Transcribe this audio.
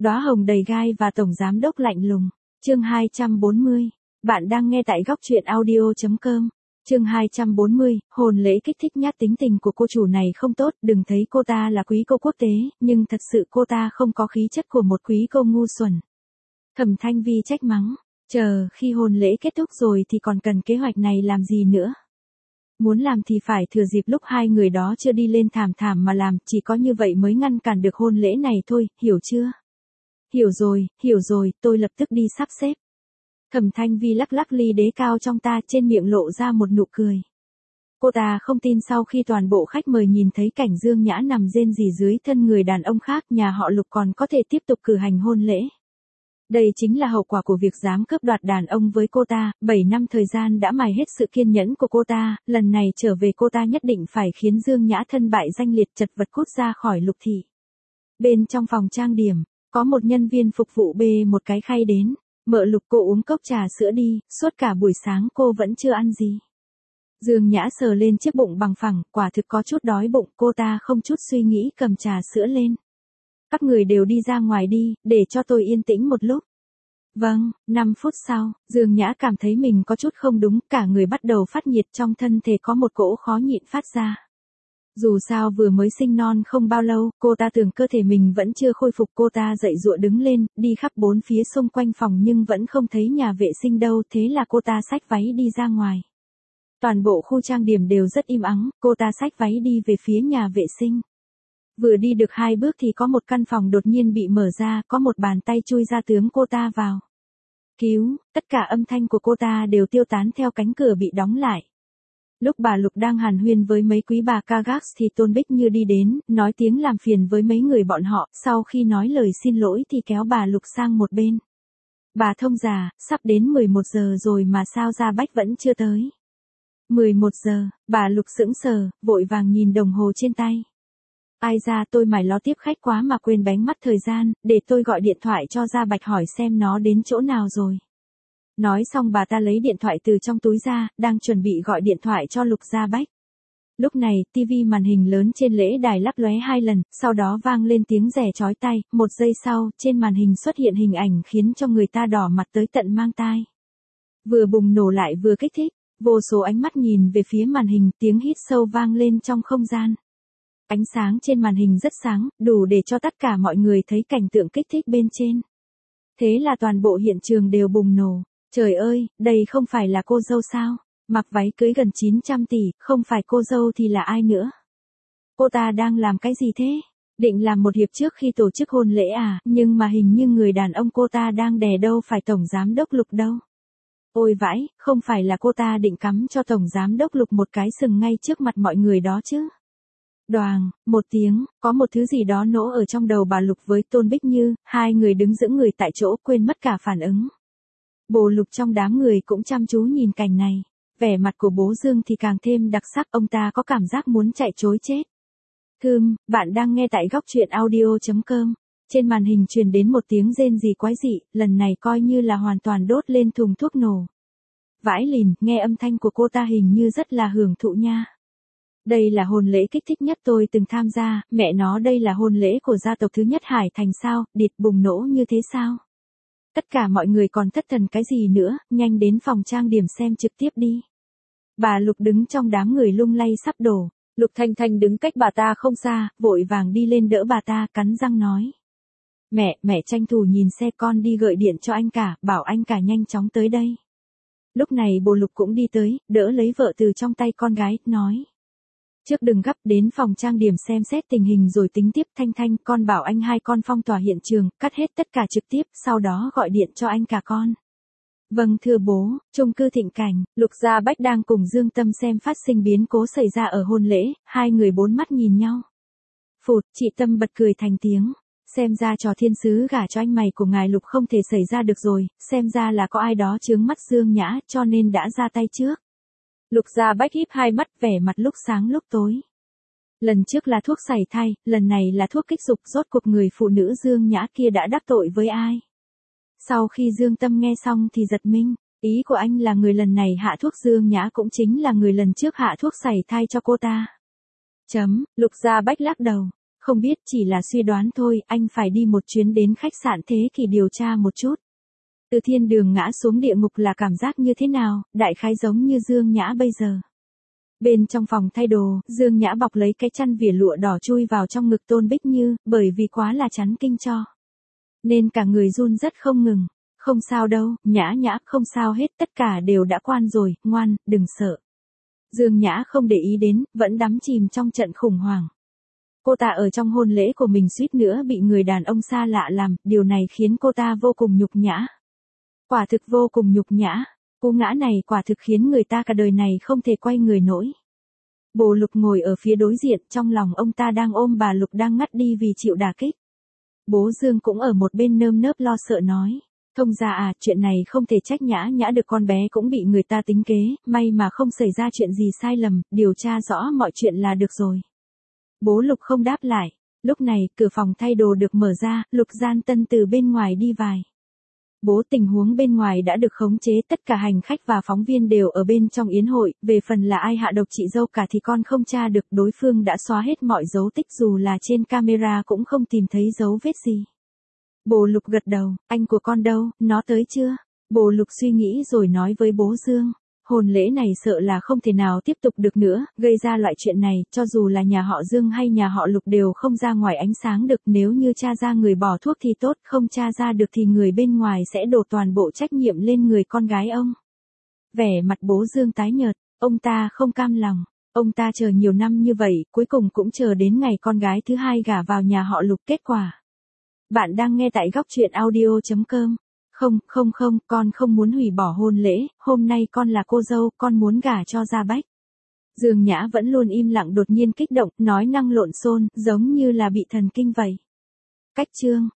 Đóa hồng đầy gai và tổng giám đốc lạnh lùng. Chương 240. Bạn đang nghe tại góc truyện audio.com. Chương 240, hôn lễ kích thích nhát tính tình của cô chủ này không tốt, đừng thấy cô ta là quý cô quốc tế, nhưng thật sự cô ta không có khí chất của một quý cô ngu xuẩn. Thẩm Thanh Vi trách mắng, chờ khi hôn lễ kết thúc rồi thì còn cần kế hoạch này làm gì nữa. Muốn làm thì phải thừa dịp lúc hai người đó chưa đi lên thảm thảm mà làm, chỉ có như vậy mới ngăn cản được hôn lễ này thôi, hiểu chưa? Hiểu rồi, tôi lập tức đi sắp xếp. Thẩm Thanh Vi lắc lắc ly đế cao trong ta, trên miệng lộ ra một nụ cười. Cô ta không tin sau khi toàn bộ khách mời nhìn thấy cảnh Dương Nhã nằm rên rỉ dưới thân người đàn ông khác, nhà họ Lục còn có thể tiếp tục cử hành hôn lễ. Đây chính là hậu quả của việc dám cướp đoạt đàn ông với cô ta, 7 năm thời gian đã mài hết sự kiên nhẫn của cô ta, lần này trở về cô ta nhất định phải khiến Dương Nhã thân bại danh liệt, chật vật cút ra khỏi Lục thị. Bên trong phòng trang điểm, có một nhân viên phục vụ bê một cái khay đến. Mợ Lục, cô uống cốc trà sữa đi, suốt cả buổi sáng cô vẫn chưa ăn gì. Dương Nhã sờ lên chiếc bụng bằng phẳng, quả thực có chút đói bụng, cô ta không chút suy nghĩ cầm trà sữa lên. Các người đều đi ra ngoài đi, để cho tôi yên tĩnh một lúc. Vâng, 5 phút sau, Dương Nhã cảm thấy mình có chút không đúng, cả người bắt đầu phát nhiệt, trong thân thể có một cỗ khó nhịn phát ra. Dù sao vừa mới sinh non không bao lâu, cô ta tưởng cơ thể mình vẫn chưa khôi phục, cô ta dậy dụa đứng lên, đi khắp bốn phía xung quanh phòng nhưng vẫn không thấy nhà vệ sinh đâu, thế là cô ta xách váy đi ra ngoài. Toàn bộ khu trang điểm đều rất im ắng, cô ta xách váy đi về phía nhà vệ sinh. Vừa đi được 2 bước thì có một căn phòng đột nhiên bị mở ra, có một bàn tay chui ra tóm cô ta vào. Cứu, tất cả âm thanh của cô ta đều tiêu tán theo cánh cửa bị đóng lại. Lúc bà Lục đang hàn huyên với mấy quý bà Kagax thì Tôn Bích Như đi đến, nói tiếng làm phiền với mấy người bọn họ, sau khi nói lời xin lỗi thì kéo bà Lục sang một bên. Bà thông già, sắp đến 11 giờ rồi mà sao Gia Bách vẫn chưa tới. 11 giờ, bà Lục sững sờ, vội vàng nhìn đồng hồ trên tay. Ai ra, tôi mải lo tiếp khách quá mà quên bánh mắt thời gian, để tôi gọi điện thoại cho Gia Bạch hỏi xem nó đến chỗ nào rồi. Nói xong bà ta lấy điện thoại từ trong túi ra, đang chuẩn bị gọi điện thoại cho Lục Gia Bách. Lúc này, tivi màn hình lớn trên lễ đài lấp lóe 2 lần, sau đó vang lên tiếng rè chói tai, 1 giây sau, trên màn hình xuất hiện hình ảnh khiến cho người ta đỏ mặt tới tận mang tai. Vừa bùng nổ lại vừa kích thích, vô số ánh mắt nhìn về phía màn hình, tiếng hít sâu vang lên trong không gian. Ánh sáng trên màn hình rất sáng, đủ để cho tất cả mọi người thấy cảnh tượng kích thích bên trên. Thế là toàn bộ hiện trường đều bùng nổ. Trời ơi, đây không phải là cô dâu sao? Mặc váy cưới gần 900 tỷ, không phải cô dâu thì là ai nữa? Cô ta đang làm cái gì thế? Định làm một hiệp trước khi tổ chức hôn lễ à? Nhưng mà hình như người đàn ông cô ta đang đè đâu phải Tổng Giám đốc Lục đâu. Ôi vãi, không phải là cô ta định cắm cho Tổng Giám đốc Lục một cái sừng ngay trước mặt mọi người đó chứ? Đoàng, một tiếng, có một thứ gì đó nổ ở trong đầu bà Lục với Tôn Bích Như, hai người đứng giữ người tại chỗ quên mất cả phản ứng. Bồ Lục trong đám người cũng chăm chú nhìn cảnh này, vẻ mặt của bố Dương thì càng thêm đặc sắc, ông ta có cảm giác muốn chạy trối chết. Bạn đang nghe tại góc truyện audio.com. Trên màn hình truyền đến một tiếng rên rỉ quái dị, lần này coi như là hoàn toàn đốt lên thùng thuốc nổ. Vãi lìn, nghe âm thanh của cô ta hình như rất là hưởng thụ nha. Đây là hôn lễ kích thích nhất tôi từng tham gia, mẹ nó đây là hôn lễ của gia tộc thứ nhất Hải Thành sao, địt bùng nổ như thế sao? Tất cả mọi người còn thất thần cái gì nữa, nhanh đến phòng trang điểm xem trực tiếp đi. Bà Lục đứng trong đám người lung lay sắp đổ, Lục Thanh Thanh đứng cách bà ta không xa, vội vàng đi lên đỡ bà ta, cắn răng nói. Mẹ tranh thủ nhìn xe con đi gọi điện cho anh cả, bảo anh cả nhanh chóng tới đây. Lúc này bồ Lục cũng đi tới, đỡ lấy vợ từ trong tay con gái, nói. Trước đừng gấp, đến phòng trang điểm xem xét tình hình rồi tính tiếp. Thanh Thanh, con bảo anh hai con phong tỏa hiện trường, cắt hết tất cả trực tiếp, sau đó gọi điện cho anh cả con. Vâng thưa bố. Chung cư Thịnh Cảnh, Lục Gia Bách đang cùng Dương Tâm xem phát sinh biến cố xảy ra ở hôn lễ, hai người bốn mắt nhìn nhau. Phụt, chị Tâm bật cười thành tiếng. Xem ra trò thiên sứ gả cho anh mày của ngài Lục không thể xảy ra được rồi, xem ra là có ai đó chướng mắt Dương Nhã cho nên đã ra tay trước. Lục Gia Bách híp hai mắt, vẻ mặt lúc sáng lúc tối. Lần trước là thuốc sảy thai, lần này là thuốc kích dục, rốt cuộc người phụ nữ Dương Nhã kia đã đắc tội với ai? Sau khi Dương Tâm nghe xong thì giật mình, ý của anh là người lần này hạ thuốc Dương Nhã cũng chính là người lần trước hạ thuốc sảy thai cho cô ta. Lục Gia Bách lắc đầu. Không biết, chỉ là suy đoán thôi, anh phải đi một chuyến đến khách sạn Thế Kỷ điều tra một chút. Từ thiên đường ngã xuống địa ngục là cảm giác như thế nào, đại khái giống như Dương Nhã bây giờ. Bên trong phòng thay đồ, Dương Nhã bọc lấy cái chăn vỉa lụa đỏ chui vào trong ngực Tôn Bích Như, bởi vì quá là chắn kinh cho. Nên cả người run rất không ngừng. Không sao đâu, Nhã Nhã, không sao hết, tất cả đều đã quan rồi, ngoan, đừng sợ. Dương Nhã không để ý đến, vẫn đắm chìm trong trận khủng hoảng. Cô ta ở trong hôn lễ của mình suýt nữa bị người đàn ông xa lạ làm, điều này khiến cô ta vô cùng nhục nhã. Quả thực vô cùng nhục nhã, cú ngã này quả thực khiến người ta cả đời này không thể quay người nổi. Bồ Lục ngồi ở phía đối diện, trong lòng ông ta đang ôm bà Lục đang ngất đi vì chịu đả kích. Bố Dương cũng ở một bên nơm nớp lo sợ nói. Thông gia à, chuyện này không thể trách Nhã Nhã được, con bé cũng bị người ta tính kế, may mà không xảy ra chuyện gì sai lầm, điều tra rõ mọi chuyện là được rồi. Bố Lục không đáp lại. Lúc này, cửa phòng thay đồ được mở ra, Lục Gian Tân từ bên ngoài đi vào. Bố, tình huống bên ngoài đã được khống chế, tất cả hành khách và phóng viên đều ở bên trong yến hội, về phần là ai hạ độc chị dâu cả thì con không tra được, đối phương đã xóa hết mọi dấu tích, dù là trên camera cũng không tìm thấy dấu vết gì. Bồ Lục gật đầu, anh của con đâu, nó tới chưa? Bồ Lục suy nghĩ rồi nói với bố Dương. Hôn lễ này sợ là không thể nào tiếp tục được nữa, gây ra loại chuyện này, cho dù là nhà họ Dương hay nhà họ Lục đều không ra ngoài ánh sáng được, nếu như tra ra người bỏ thuốc thì tốt, không tra ra được thì người bên ngoài sẽ đổ toàn bộ trách nhiệm lên người con gái ông. Vẻ mặt bố Dương tái nhợt, ông ta không cam lòng, ông ta chờ nhiều năm như vậy, cuối cùng cũng chờ đến ngày con gái thứ hai gả vào nhà họ Lục. Kết quả. Bạn đang nghe tại góc truyện audio.com. Không, con không muốn hủy bỏ hôn lễ, hôm nay con là cô dâu, con muốn gả cho Gia Bách. Dương Nhã vẫn luôn im lặng, đột nhiên kích động, nói năng lộn xộn, giống như là bị thần kinh vậy. Cách chương